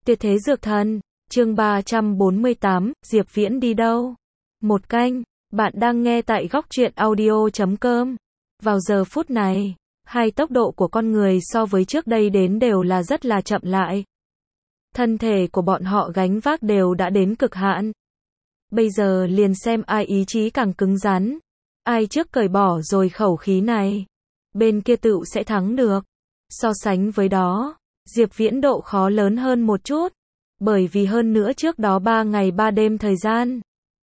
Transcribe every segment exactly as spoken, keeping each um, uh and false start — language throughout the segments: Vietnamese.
Tuyệt thế dược thần, chương ba trăm bốn mươi tám, Diệp Viễn đi đâu? Một canh, bạn đang nghe tại góc truyện audio chấm com. Vào giờ phút này, hai tốc độ của con người so với trước đây đến đều là rất là chậm lại. Thân thể của bọn họ gánh vác đều đã đến cực hạn. Bây giờ liền xem ai ý chí càng cứng rắn, ai trước cởi bỏ rồi khẩu khí này, bên kia tựu sẽ thắng được. So sánh với đó, Diệp Viễn độ khó lớn hơn một chút, bởi vì hơn nữa trước đó ba ngày ba đêm thời gian,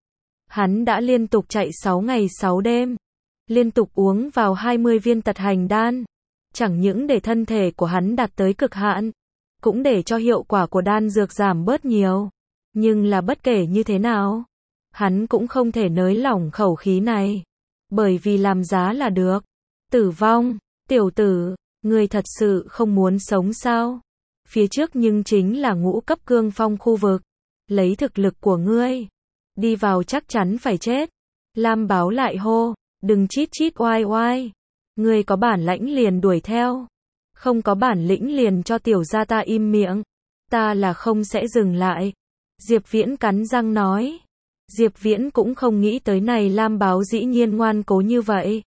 hắn đã liên tục chạy sáu ngày sáu đêm, liên tục uống vào hai mươi viên tật hành đan, chẳng những để thân thể của hắn đạt tới cực hạn, cũng để cho hiệu quả của đan dược giảm bớt nhiều. Nhưng là bất kể như thế nào, hắn cũng không thể nới lỏng khẩu khí này, bởi vì làm giá là được. Tử vong, tiểu tử, ngươi thật sự không muốn sống sao? Phía trước nhưng chính là ngũ cấp cương phong khu vực, lấy thực lực của ngươi, đi vào chắc chắn phải chết. Lam Báo lại hô, đừng chít chít oai oai, ngươi có bản lãnh liền đuổi theo, không có bản lĩnh liền cho tiểu gia ta im miệng, ta là không sẽ dừng lại. Diệp Viễn cắn răng nói. Diệp Viễn cũng không nghĩ tới này Lam Báo dĩ nhiên ngoan cố như vậy.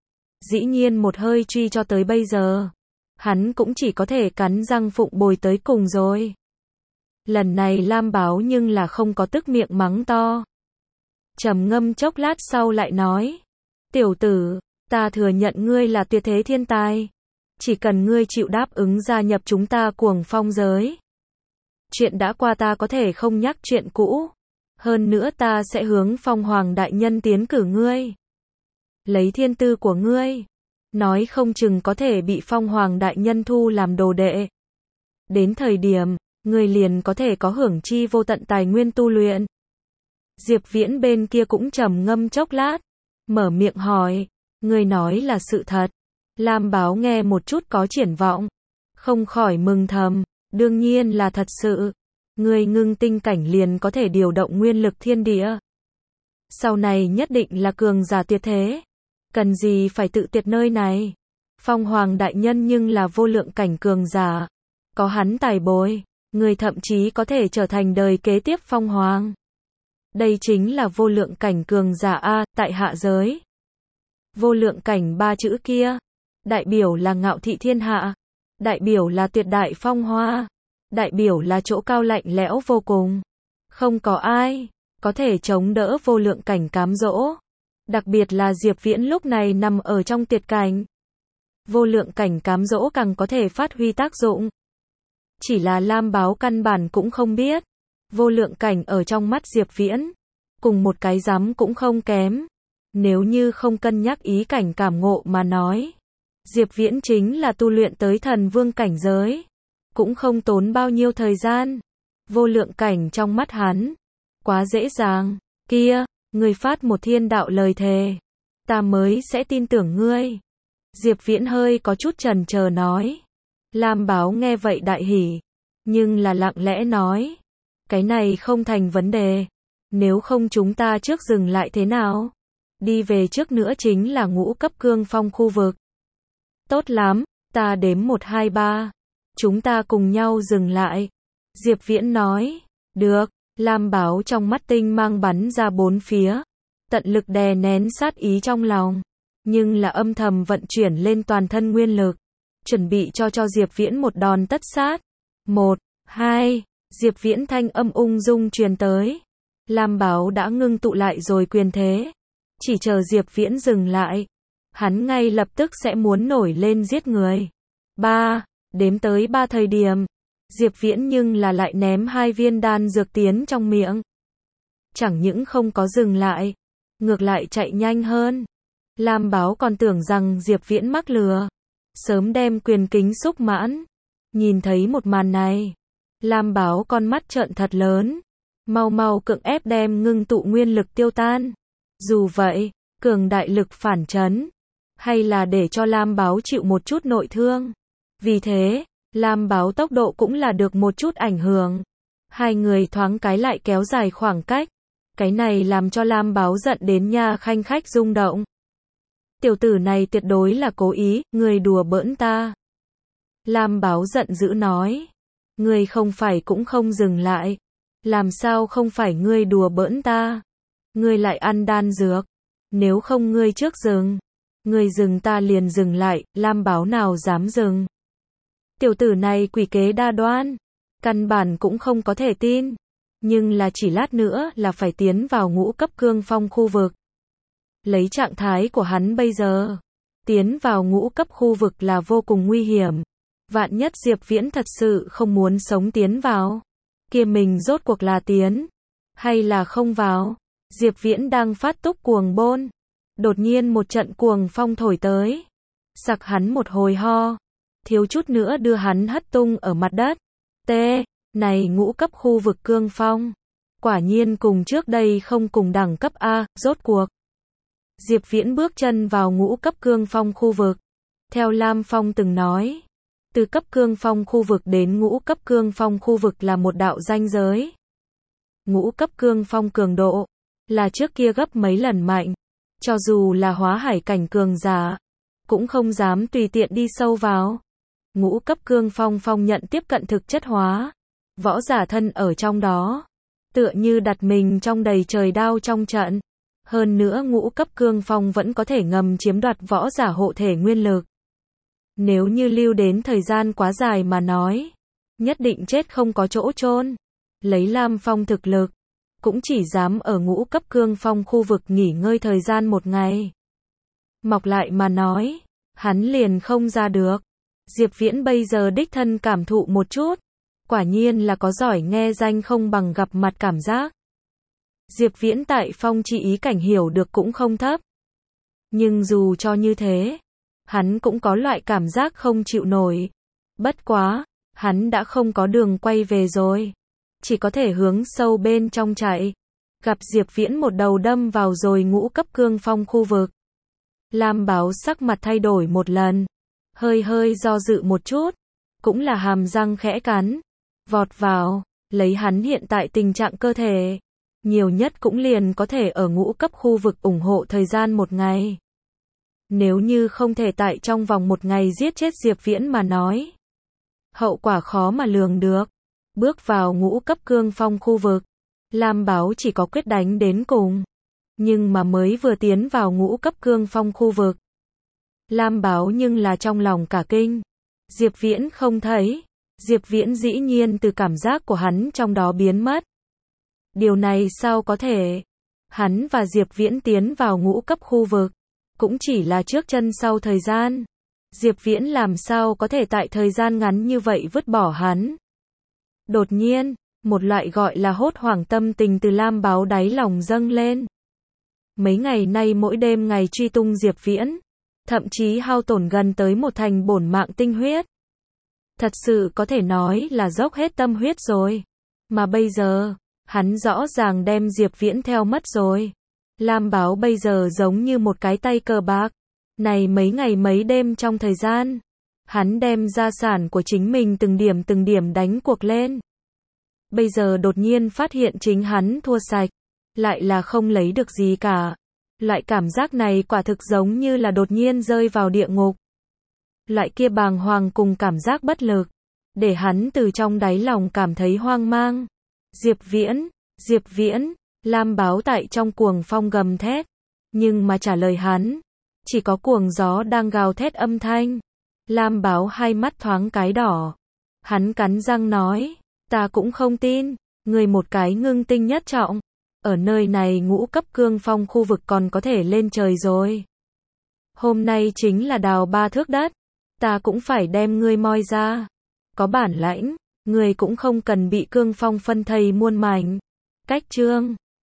Dĩ nhiên một hơi truy cho tới bây giờ, hắn cũng chỉ có thể cắn răng phụng bồi tới cùng rồi. Lần này Lam Báo nhưng là không có tức miệng mắng to. Trầm ngâm chốc lát sau lại nói, tiểu tử, ta thừa nhận ngươi là tuyệt thế thiên tài, chỉ cần ngươi chịu đáp ứng gia nhập chúng ta Cuồng Phong giới. Chuyện đã qua ta có thể không nhắc chuyện cũ, hơn nữa ta sẽ hướng Phong Hoàng đại nhân tiến cử ngươi. Lấy thiên tư của ngươi, nói không chừng có thể bị Phong Hoàng đại nhân thu làm đồ đệ. Đến thời điểm, ngươi liền có thể có hưởng chi vô tận tài nguyên tu luyện. Diệp Viễn bên kia cũng trầm ngâm chốc lát, mở miệng hỏi, ngươi nói là sự thật? Lam Báo nghe một chút có triển vọng, không khỏi mừng thầm, đương nhiên là thật sự. Ngươi ngưng tinh cảnh liền có thể điều động nguyên lực thiên địa, sau này nhất định là cường giả tuyệt thế, cần gì phải tự tiệt nơi này. Phong Hoàng đại nhân nhưng là vô lượng cảnh cường giả, có hắn tài bồi, người thậm chí có thể trở thành đời kế tiếp Phong Hoàng. Đây chính là vô lượng cảnh cường giả a, tại hạ giới. Vô lượng cảnh ba chữ kia, đại biểu là ngạo thị thiên hạ, đại biểu là tuyệt đại phong hoa, đại biểu là chỗ cao lạnh lẽo vô cùng. Không có ai có thể chống đỡ vô lượng cảnh cám dỗ. Đặc biệt là Diệp Viễn lúc này nằm ở trong tuyệt cảnh. Vô lượng cảnh cám dỗ càng có thể phát huy tác dụng. Chỉ là Lam Báo căn bản cũng không biết, vô lượng cảnh ở trong mắt Diệp Viễn, cùng một cái rắm cũng không kém. Nếu như không cân nhắc ý cảnh cảm ngộ mà nói, Diệp Viễn chính là tu luyện tới thần vương cảnh giới, cũng không tốn bao nhiêu thời gian. Vô lượng cảnh trong mắt hắn, quá dễ dàng. Kia, ngươi phát một thiên đạo lời thề, ta mới sẽ tin tưởng ngươi. Diệp Viễn hơi có chút chần chờ nói. Lam Báo nghe vậy đại hỉ, nhưng là lặng lẽ nói, cái này không thành vấn đề, nếu không chúng ta trước dừng lại thế nào? Đi về trước nữa chính là ngũ cấp cương phong khu vực. Tốt lắm, ta đếm một hai ba, chúng ta cùng nhau dừng lại. Diệp Viễn nói, được. Lam Báo trong mắt tinh mang bắn ra bốn phía, tận lực đè nén sát ý trong lòng, nhưng là âm thầm vận chuyển lên toàn thân nguyên lực, chuẩn bị cho cho Diệp Viễn một đòn tất sát. Một, hai, Diệp Viễn thanh âm ung dung truyền tới. Lam Báo đã ngưng tụ lại rồi quyền thế, chỉ chờ Diệp Viễn dừng lại, hắn ngay lập tức sẽ muốn nổi lên giết người. Ba, đếm tới ba thời điểm, Diệp Viễn nhưng là lại ném hai viên đan dược tiến trong miệng. Chẳng những không có dừng lại, ngược lại chạy nhanh hơn. Lam Báo còn tưởng rằng Diệp Viễn mắc lừa, sớm đem quyền kính xúc mãn. Nhìn thấy một màn này, Lam Báo con mắt trợn thật lớn, mau mau cưỡng ép đem ngưng tụ nguyên lực tiêu tan. Dù vậy, cường đại lực phản chấn, hay là để cho Lam Báo chịu một chút nội thương. Vì thế, Lam Báo tốc độ cũng là được một chút ảnh hưởng. Hai người thoáng cái lại kéo dài khoảng cách. Cái này làm cho Lam Báo giận đến nha khanh khách rung động. Tiểu tử này tuyệt đối là cố ý, người đùa bỡn ta. Lam Báo giận dữ nói. Ngươi không phải cũng không dừng lại. Làm sao không phải ngươi đùa bỡn ta? Ngươi lại ăn đan dược. Nếu không ngươi trước dừng. Ngươi dừng ta liền dừng lại, Lam Báo nào dám dừng. Tiểu tử này quỷ kế đa đoan. Căn bản cũng không có thể tin. Nhưng là chỉ lát nữa là phải tiến vào ngũ cấp cương phong khu vực. Lấy trạng thái của hắn bây giờ, tiến vào ngũ cấp khu vực là vô cùng nguy hiểm. Vạn nhất Diệp Viễn thật sự không muốn sống tiến vào, kia mình rốt cuộc là tiến, hay là không vào. Diệp Viễn đang phát túc cuồng bôn. Đột nhiên một trận cuồng phong thổi tới. Sặc hắn một hồi ho. Thiếu chút nữa đưa hắn hất tung ở mặt đất. T. Này ngũ cấp khu vực cương phong. Quả nhiên cùng trước đây không cùng đẳng cấp A, rốt cuộc. Diệp Viễn bước chân vào ngũ cấp cương phong khu vực. Theo Lam Phong từng nói, từ cấp cương phong khu vực đến ngũ cấp cương phong khu vực là một đạo ranh giới. Ngũ cấp cương phong cường độ là trước kia gấp mấy lần mạnh. Cho dù là hóa hải cảnh cường giả, cũng không dám tùy tiện đi sâu vào. Ngũ cấp cương phong phong nhận tiếp cận thực chất hóa. Võ giả thân ở trong đó, tựa như đặt mình trong đầy trời đao trong trận. Hơn nữa ngũ cấp cương phong vẫn có thể ngầm chiếm đoạt võ giả hộ thể nguyên lực. Nếu như lưu đến thời gian quá dài mà nói, nhất định chết không có chỗ chôn. Lấy Lam Phong thực lực, cũng chỉ dám ở ngũ cấp cương phong khu vực nghỉ ngơi thời gian một ngày. Mọc lại mà nói, hắn liền không ra được. Diệp Viễn bây giờ đích thân cảm thụ một chút. Quả nhiên là có giỏi nghe danh không bằng gặp mặt cảm giác. Diệp Viễn tại phong chi ý cảnh hiểu được cũng không thấp. Nhưng dù cho như thế, hắn cũng có loại cảm giác không chịu nổi. Bất quá, hắn đã không có đường quay về rồi. Chỉ có thể hướng sâu bên trong chạy. Gặp Diệp Viễn một đầu đâm vào rồi ngũ cấp cương phong khu vực. Lam Báo sắc mặt thay đổi một lần. Hơi hơi do dự một chút. Cũng là hàm răng khẽ cắn. Vọt vào, lấy hắn hiện tại tình trạng cơ thể. Nhiều nhất cũng liền có thể ở ngũ cấp khu vực ủng hộ thời gian một ngày. Nếu như không thể tại trong vòng một ngày giết chết Diệp Viễn mà nói, hậu quả khó mà lường được. Bước vào ngũ cấp cương phong khu vực, Lam Báo chỉ có quyết đánh đến cùng. Nhưng mà mới vừa tiến vào ngũ cấp cương phong khu vực, Lam Báo nhưng là trong lòng cả kinh. Diệp Viễn không thấy. Diệp Viễn dĩ nhiên từ cảm giác của hắn trong đó biến mất. Điều này sao có thể? Hắn và Diệp Viễn tiến vào ngũ cấp khu vực, cũng chỉ là trước chân sau thời gian. Diệp Viễn làm sao có thể tại thời gian ngắn như vậy vứt bỏ hắn? Đột nhiên, một loại gọi là hốt hoảng tâm tình từ Lam Báo đáy lòng dâng lên. Mấy ngày nay mỗi đêm ngày truy tung Diệp Viễn, thậm chí hao tổn gần tới một thành bổn mạng tinh huyết. Thật sự có thể nói là dốc hết tâm huyết rồi. Mà bây giờ, hắn rõ ràng đem Diệp Viễn theo mất rồi. Lam Báo bây giờ giống như một cái tay cờ bạc. Này mấy ngày mấy đêm trong thời gian, hắn đem gia sản của chính mình từng điểm từng điểm đánh cuộc lên. Bây giờ đột nhiên phát hiện chính hắn thua sạch, lại là không lấy được gì cả. Loại cảm giác này quả thực giống như là đột nhiên rơi vào địa ngục. Loại kia bàng hoàng cùng cảm giác bất lực, để hắn từ trong đáy lòng cảm thấy hoang mang. Diệp Viễn, Diệp Viễn, Lam Báo tại trong cuồng phong gầm thét, nhưng mà trả lời hắn, chỉ có cuồng gió đang gào thét âm thanh. Lam Báo hai mắt thoáng cái đỏ. Hắn cắn răng nói, ta cũng không tin, người một cái ngưng tinh nhất trọng, ở nơi này ngũ cấp cương phong khu vực còn có thể lên trời rồi. Hôm nay chính là đào ba thước đất, ta cũng phải đem ngươi moi ra. Có bản lãnh, ngươi cũng không cần bị cương phong phân thây muôn mảnh. Cách chương